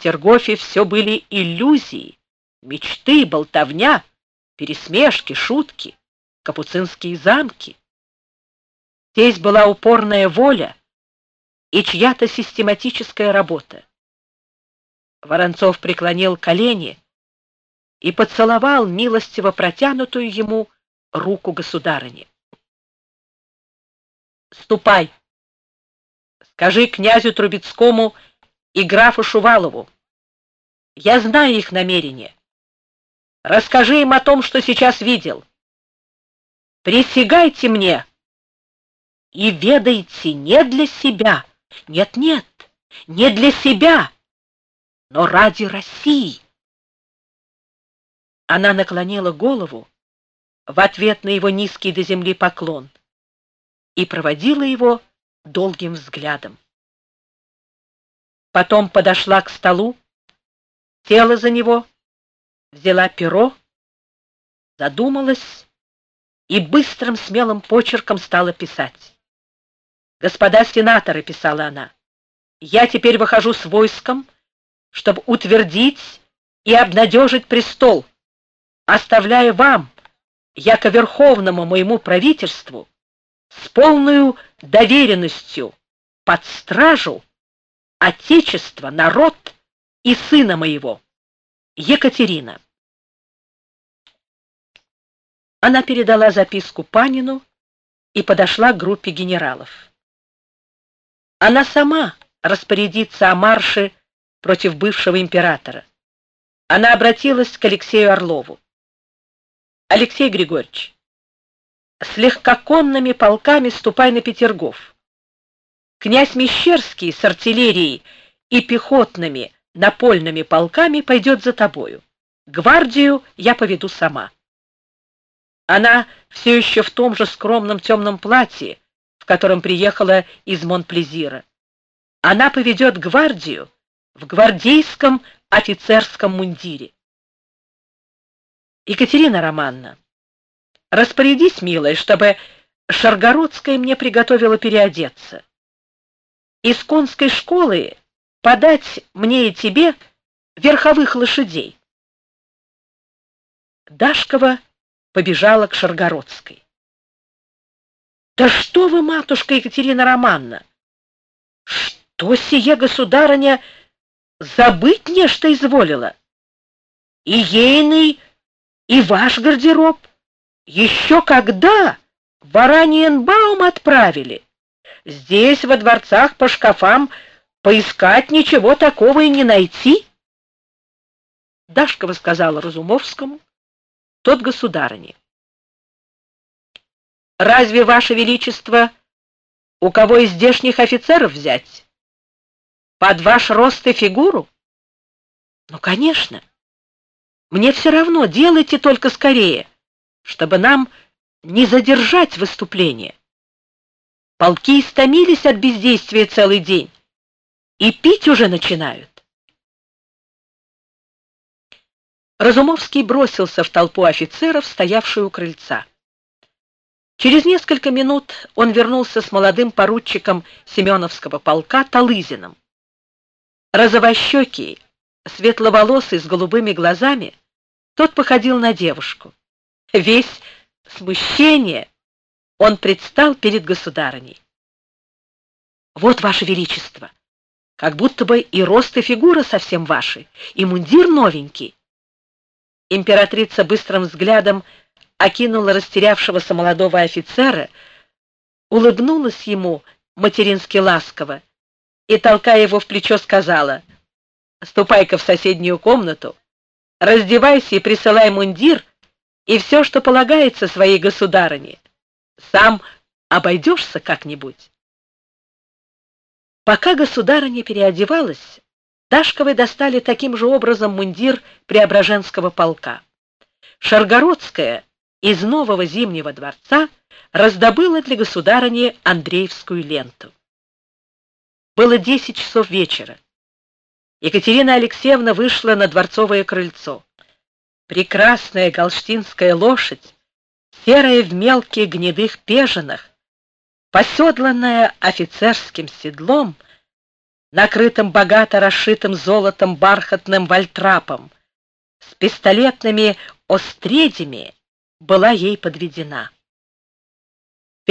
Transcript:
Петергофе все были иллюзии, мечты, болтовня, пересмешки, шутки, капуцинские замки. Здесь была упорная воля и чья-то систематическая работа. Воронцов преклонил колени и поцеловал милостиво протянутую ему руку государыни. «Ступай, скажи князю Трубецкому и графу Шувалову. Я знаю их намерения. Расскажи им о том, что сейчас видел. Присягайте мне и ведайте не для себя, нет, не для себя, но ради России». Она наклонила голову в ответ на его низкий до земли поклон и проводила его долгим взглядом. Потом подошла к столу, села за него, взяла перо, задумалась и быстрым смелым почерком стала писать. «Господа сенаторы», — писала она, — «я теперь выхожу с войском, чтобы утвердить и обнадежить престол, оставляя вам, яко верховному моему правительству, с полною доверенностью под стражу Отечество, народ и сына моего, Екатерина». Она передала записку Панину и подошла к группе генералов. Она сама распорядится о марше против бывшего императора. Она обратилась к Алексею Орлову. «Алексей Григорьевич, с легкоконными полками ступай на Петергоф. Князь Мещерский с артиллерией и пехотными напольными полками пойдет за тобою. Гвардию я поведу сама». Она все еще в том же скромном темном платье, в котором приехала из Монплезира. Она поведет гвардию в гвардейском офицерском мундире. «Екатерина Романовна, распорядись, милая, чтобы Шаргородская мне приготовила переодеться. Из конской школы подать мне и тебе верховых лошадей». Дашкова побежала к Шаргородской. «Да что вы, матушка Екатерина Романовна, что сие государыня забыть нечто изволила? И ейный, и ваш гардероб еще когда в Ораниенбаум отправили. Здесь во дворцах по шкафам поискать ничего такого и не найти». Дашкова сказала Разумовскому, тот государыне: «Разве, ваше величество, у кого из здешних офицеров взять? Под ваш рост и фигуру?» «Ну, конечно. Мне все равно, делайте только скорее, чтобы нам не задержать выступление. Полки истомились от бездействия целый день и пить уже начинают». Разумовский бросился в толпу офицеров, стоявшую у крыльца. Через несколько минут он вернулся с молодым поручиком Семеновского полка Талызиным. Розовощекий, светловолосый, с голубыми глазами, тот походил на девушку. Весь смущение он предстал перед государыней. «Вот, ваше величество, как будто бы и рост, и фигура совсем ваши, и мундир новенький». Императрица быстрым взглядом окинула растерявшегося молодого офицера, улыбнулась ему матерински ласково и, толкая его в плечо, сказала: «Ступай-ка в соседнюю комнату, раздевайся и присылай мундир и все, что полагается своей государыне. Сам обойдешься как-нибудь». Пока государыня переодевалась, Дашковой достали таким же образом мундир Преображенского полка. Шаргородская из нового Зимнего дворца раздобыла для государыни Андреевскую ленту. Было 10 часов вечера. Екатерина Алексеевна вышла на дворцовое крыльцо. Прекрасная галштинская лошадь, серая в мелких гнедых пежинах, поседланная офицерским седлом, накрытым богато расшитым золотом бархатным вальтрапом, с пистолетными остредями, была ей подведена.